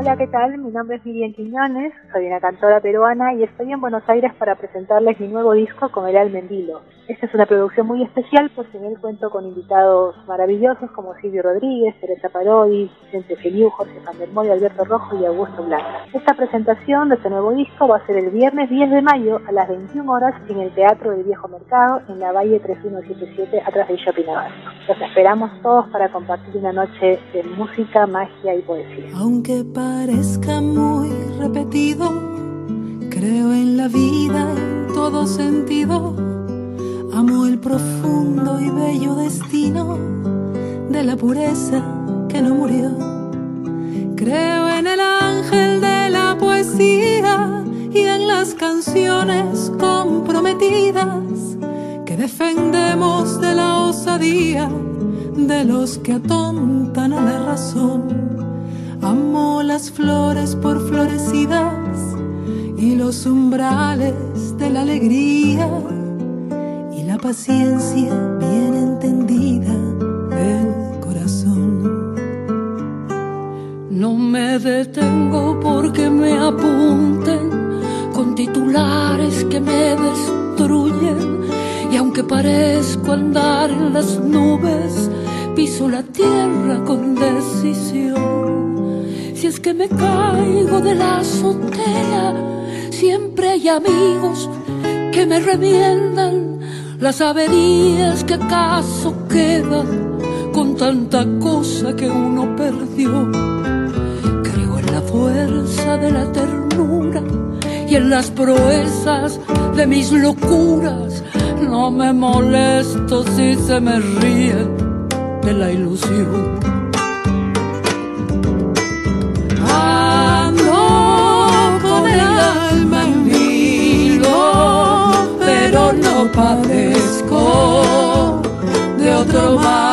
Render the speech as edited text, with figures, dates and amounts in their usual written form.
Hola, ¿qué tal? Mi nombre es Miriam Quiñones, soy una cantora peruana y estoy en Buenos Aires para presentarles mi nuevo disco con el Almendilo. Esta es una producción muy especial porque en él cuento con invitados maravillosos como Silvio Rodríguez, Teresa Parodi, Vicente Feliu, Jorge Van der Moy, Alberto Rojo y Augusto Blanca. Esta presentación de este nuevo disco va a ser el viernes 10 de mayo a las 21 horas en el Teatro del Viejo Mercado en la Valle 3177 atrás del Shopping Abasto. Los esperamos todos para compartir una noche de música, magia y poesía. Aunque parezca muy repetido, creo en la vida en todo sentido. Amo el profundo y bello destino de la pureza que no murió. Creo en el ángel de la poesía y en las canciones comprometidas que defendemos de la osadía de los que atontan a la razón. Amo las flores por florecidas y los umbrales de la alegría y la paciencia bien entendida del corazón. No me detengo porque me apunten con titulares que me destruyen, y aunque parezco andar en las nubes, piso la tierra con decisión. Si es que me caigo de la azotea, siempre hay amigos que me remiendan las averías que acaso quedan con tanta cosa que uno perdió. Creo en la fuerza de la ternura y en las proezas de mis locuras. No me molesto si se me ríe de la ilusión. Pero no padezco de otro mal.